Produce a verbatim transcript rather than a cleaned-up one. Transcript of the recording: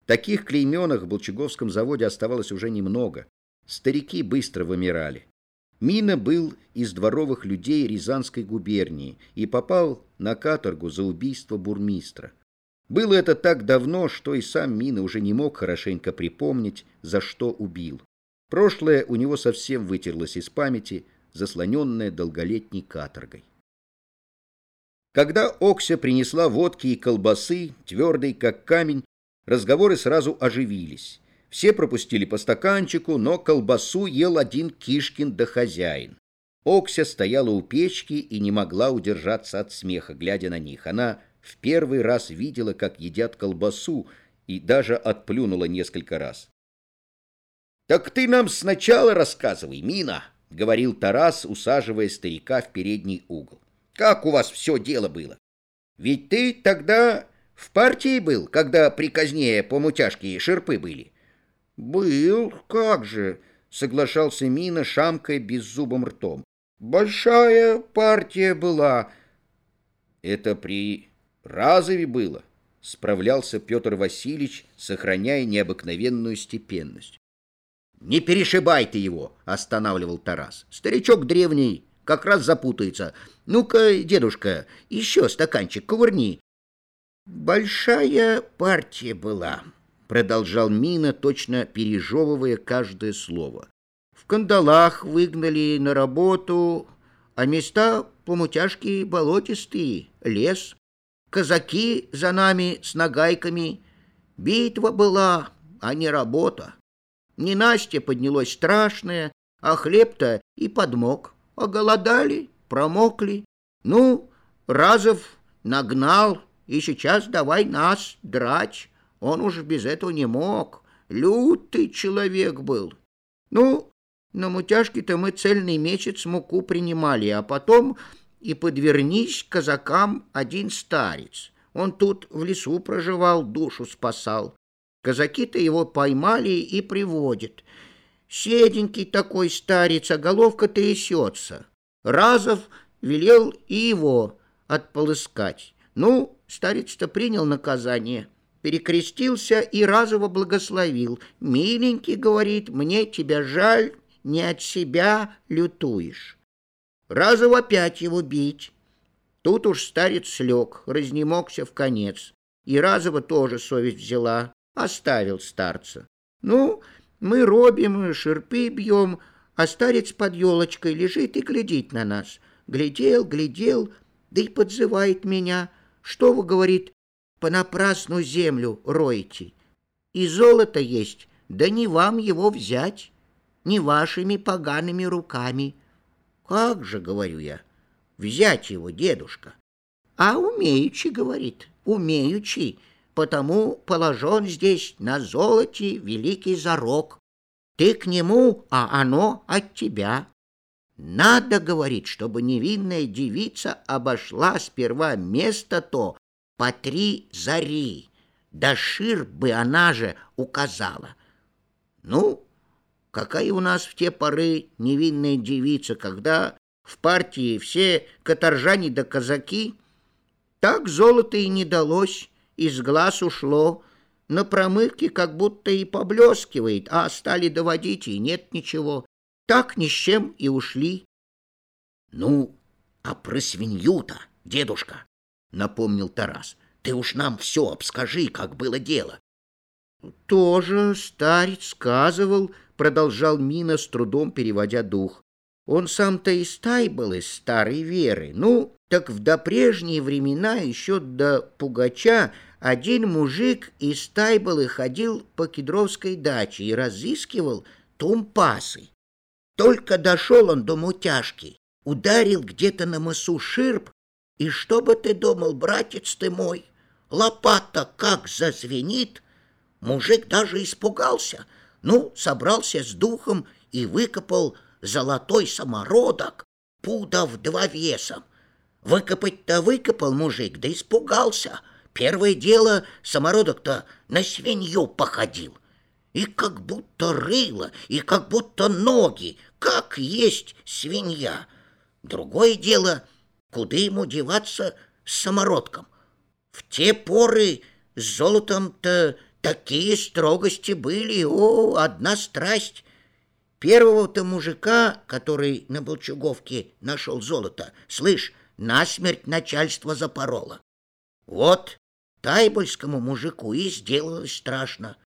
Таких клейменных в Болчаговском заводе оставалось уже немного. Старики быстро вымирали. Мина был из дворовых людей Рязанской губернии и попал на каторгу за убийство бурмистра. Было это так давно, что и сам Мина уже не мог хорошенько припомнить, за что убил. Прошлое у него совсем вытерлось из памяти, заслоненное долголетней каторгой. Когда Окся принесла водки и колбасы, твердой как камень, разговоры сразу оживились. Все пропустили по стаканчику, но колбасу ел один Кишкин да хозяин. Окся стояла у печки и не могла удержаться от смеха, глядя на них. Она в первый раз видела, как едят колбасу, и даже отплюнула несколько раз. «Так ты нам сначала рассказывай, Мина», — говорил Тарас, усаживая старика в передний угол. «Как у вас все дело было? Ведь ты тогда в партии был, когда при казне по мутяжке шерпы были». «Был, как же», — соглашался Мина, шамкая беззубым ртом. «Большая партия была». «Это при Разове было», — справлялся Петр Васильевич, сохраняя необыкновенную степенность. «Не перешибай ты его», — останавливал Тарас. «Старичок древний, как раз запутается. Ну-ка, дедушка, еще стаканчик кувырни». «Большая партия была», — продолжал Мина, точно пережевывая каждое слово. «В кандалах выгнали на работу, а места помутяжки болотистые, лес. Казаки за нами с нагайками. Битва была, а не работа. Ненастье поднялось страшное, а хлеб-то и подмок. Оголодали, промокли. Ну, Разов нагнал, и сейчас давай нас драть. Он уж без этого не мог. Лютый человек был. Ну, на мутяжке-то мы цельный месяц муку принимали, а потом и подвернись казакам один старец. Он тут в лесу проживал, душу спасал. Казаки-то его поймали и приводят. Седенький такой старец, а головка трясется. Разов велел и его отполыскать. Ну, старец-то принял наказание, перекрестился и Разова благословил. «Миленький, — говорит, — мне тебя жаль, не от себя лютуешь». Разов опять его бить. Тут уж старец слег, разнемогся в конец. И Разова тоже совесть взяла, оставил старца. Ну, мы робим, шерпы бьем, а старец под елочкой лежит и глядит на нас. Глядел, глядел, да и подзывает меня. «Что вы, — говорит, — понапрасну землю роете? И золото есть, да не вам его взять, не вашими погаными руками». «Как же, — говорю я, — взять его, дедушка?» «А умеючи, — говорит, — умеючи, потому положен здесь на золоте великий зарок. Ты к нему, а оно от тебя. Надо, — говорит, — чтобы невинная девица обошла сперва место то по три зари, да шир бы она же указала». Ну, какая у нас в те поры невинная девица, когда в партии все каторжане да казаки? Так золото и не далось, из глаз ушло, на промывке как будто и поблескивает, а стали доводить, и нет ничего. Так ни с чем и ушли. «Ну, а про свинью-то, дедушка, — напомнил Тарас, — ты уж нам все обскажи, как было дело». «Тоже старец сказывал, — продолжал Мина, с трудом переводя дух. Он сам-то и стай был из старой веры. Ну, так в допрежние времена, еще до Пугача, один мужик из Тайболы ходил по Кедровской даче и разыскивал тумпасы. Только дошел он до мутяжки, ударил где-то на мысу ширп, и что бы ты думал, братец ты мой, лопата как зазвенит, мужик даже испугался. Ну, собрался с духом и выкопал золотой самородок, пудов два весом. Выкопать-то выкопал мужик, да испугался. Первое дело, самородок-то на свинью походил. И как будто рыло, и как будто ноги, как есть свинья. Другое дело, куда ему деваться с самородком? В те поры с золотом-то такие строгости были, о, одна страсть. Первого-то мужика, который на Болчуговке нашел золото, слышь, насмерть начальство запороло. Вот тайбольскому мужику и сделалось страшно.